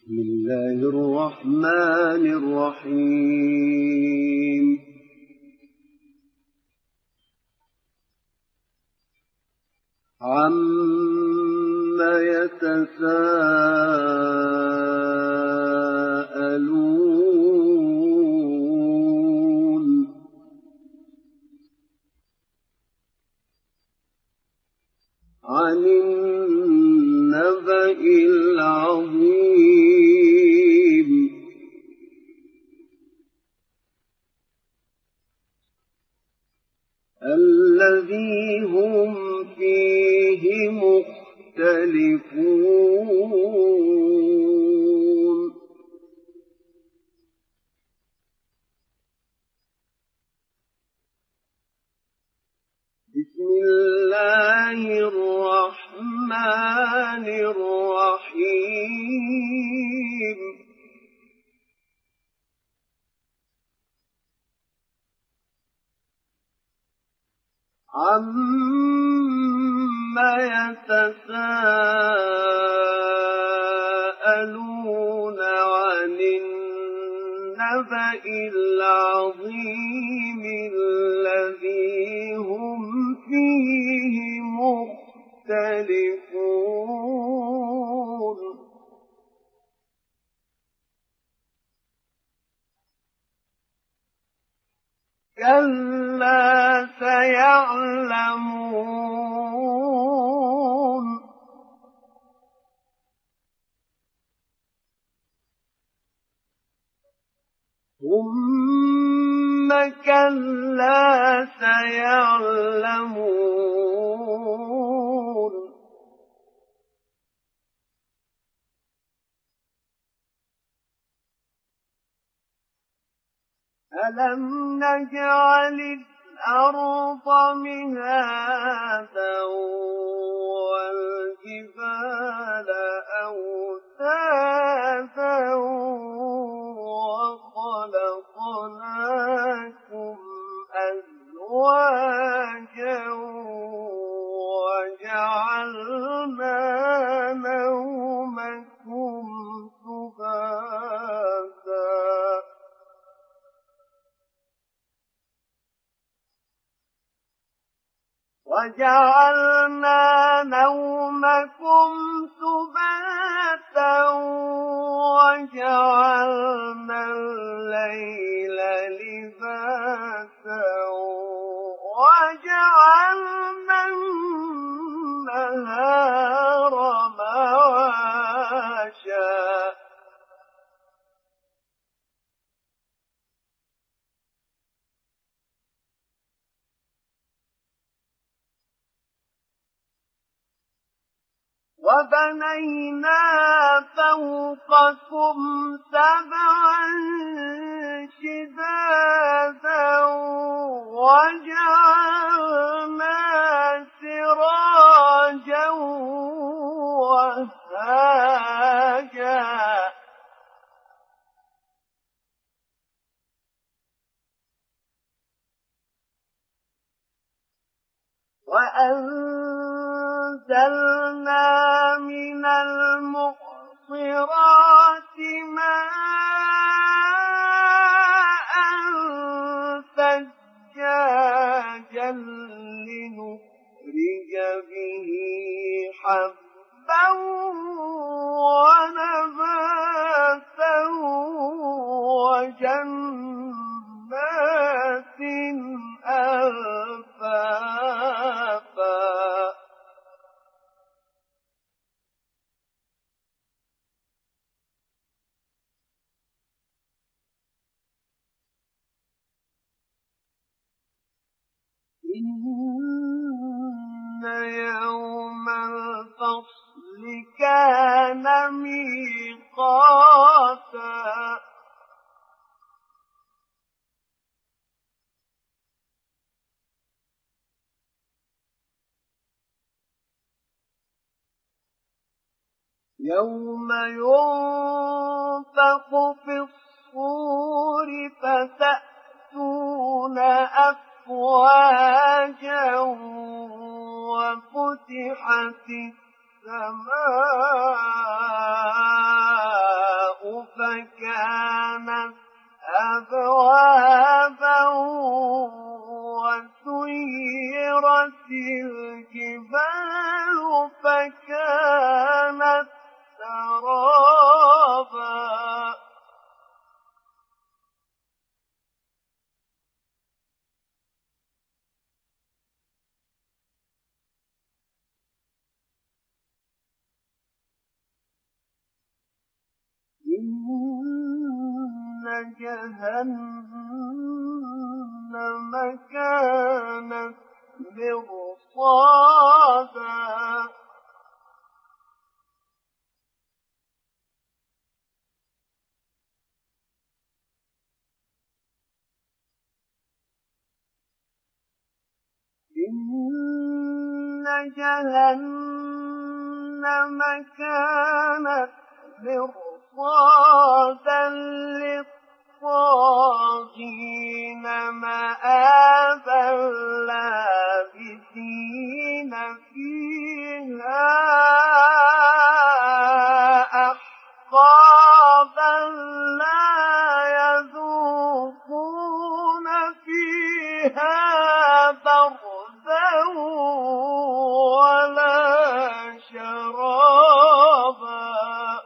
بسم الله الرحمن الرحيم عَمَّ يتساءلون عن النبأ العظيم الذي هم فيه مختلفون بسم الله الرحمن الرحيم عَمَّ يتساءلون عن النبأ العظيم الذي هم فيه مختلفون كلا سيعلمون ثم كلا سيعلمون ألم نجعل الأرض مهادا والجبال أوتادا وخلقناكم أزواجا وجعلنا نومكم سباتا وجعلنا نومكم سباتا وجعلنا الليل لباسا وجعلنا النهار معاشا وبنينا فوقكم سبعا شدادا وجعلنا سراجا وهاجا وأنزلنا من المعصرات ماء ثجاجا لنخرج به حبا ونباتا وجنات ألفافا إن يوم الفصل كان ميقاتا يوم ينفخ في الصور فتأتون أفواجا وفتحت السماء فكانت أبوابا وسيرت الجبال فكانت سرابا إن جهنم كانت مرصادا إن جهنم كانت مرصادا للطاغين مآبا لابثين فيها أحقابا لا يذوقون فيها بردا ولا شرابا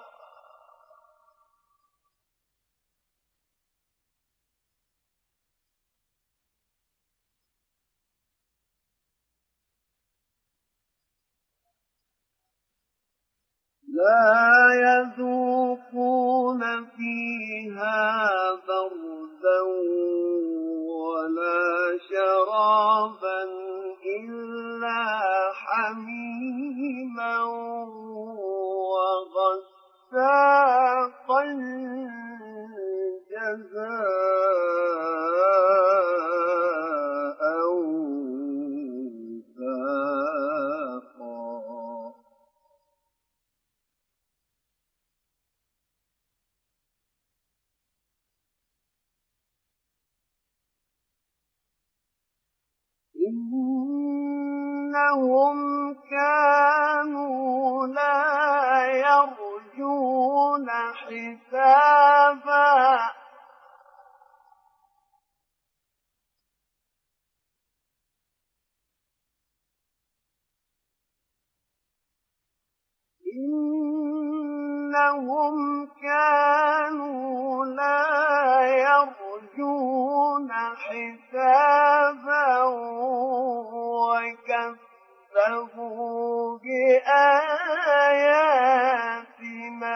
لا يذوقون فيها بردا ولا شرابا إلا حميما وغساقا جزاء وفاقا إنهم كانوا لا يرجون حسابا إنهم كانوا لا يرجون حسابا وكذبوا بآياتنا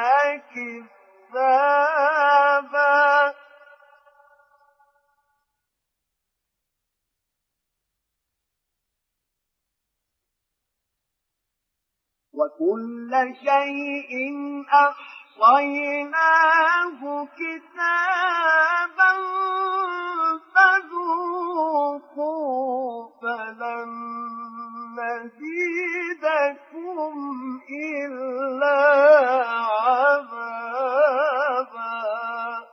كذابا وكل شيء أحصيناه كتابا فذوقوا فلن نزيدكم إلا عذابا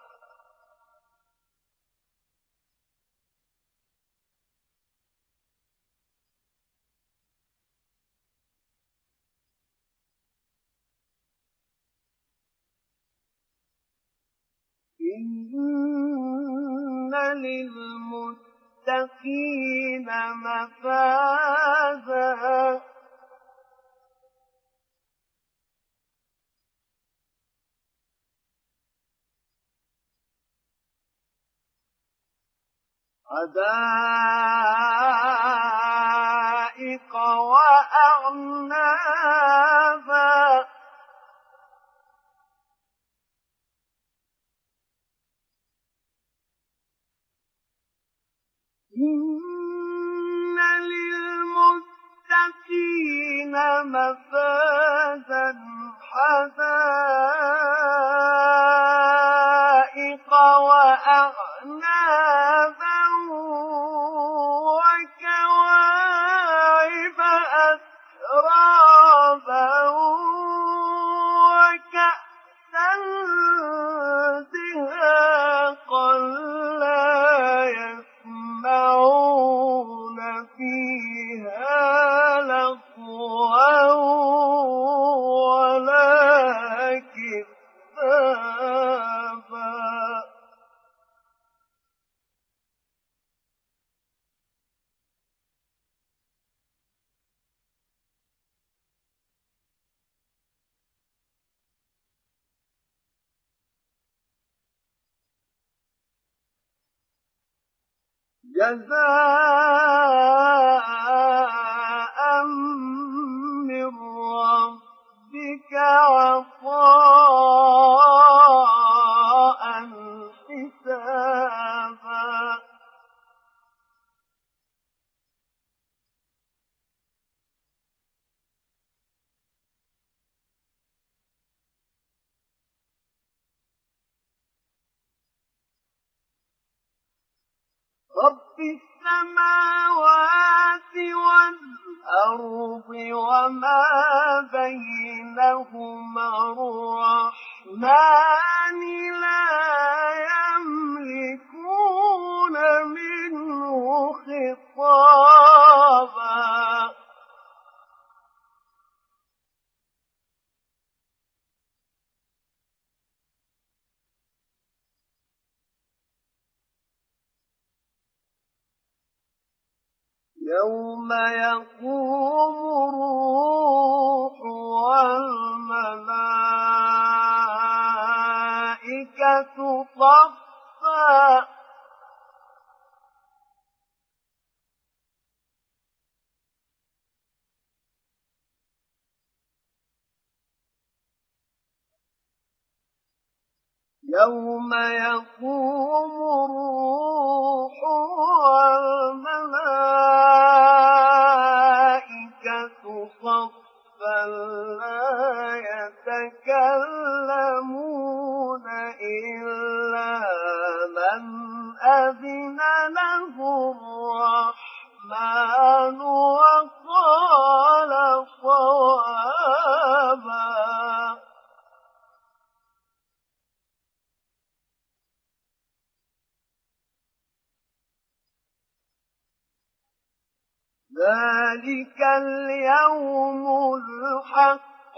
إن للمتقين مفازا حدائق وأعنابا إن للمتقين مفازا حدائق وأعنابا وكواعب أترابا وكأسا دهاقا لا يسمعون فيها لغوا ولا كذابا جزاء من ربك عطاء حسابا رب السماوات والأرض وما بينهما الرحمن لا يملكون منه خطابا يوم يقوم الروح والملائكة صفا يوم يقوم الروح والملائكة صفا لا يتكلمون إلا من أذن له الرحمن وقال صوابا ذلك اليوم الحق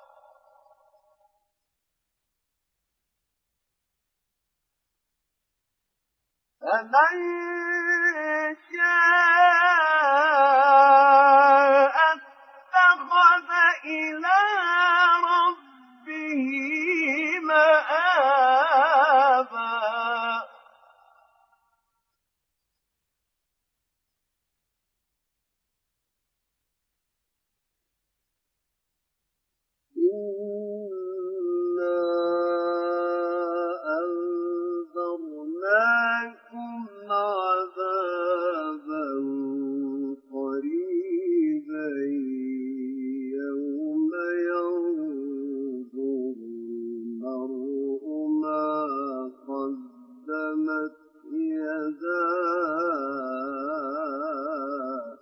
فمن شاء اتخذ إلى ربه مآبا إنا أنذرناكم عذابا قريبا يوم ينظر المرء ما قدمت يداه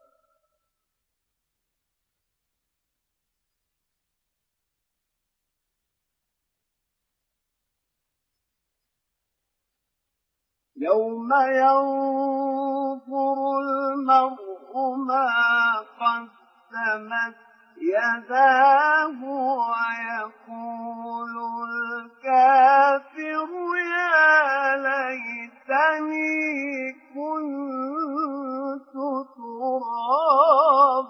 يوم ينظر المرء ما قدمت يداه ويقول الكافر يا ليتني كنت ترابا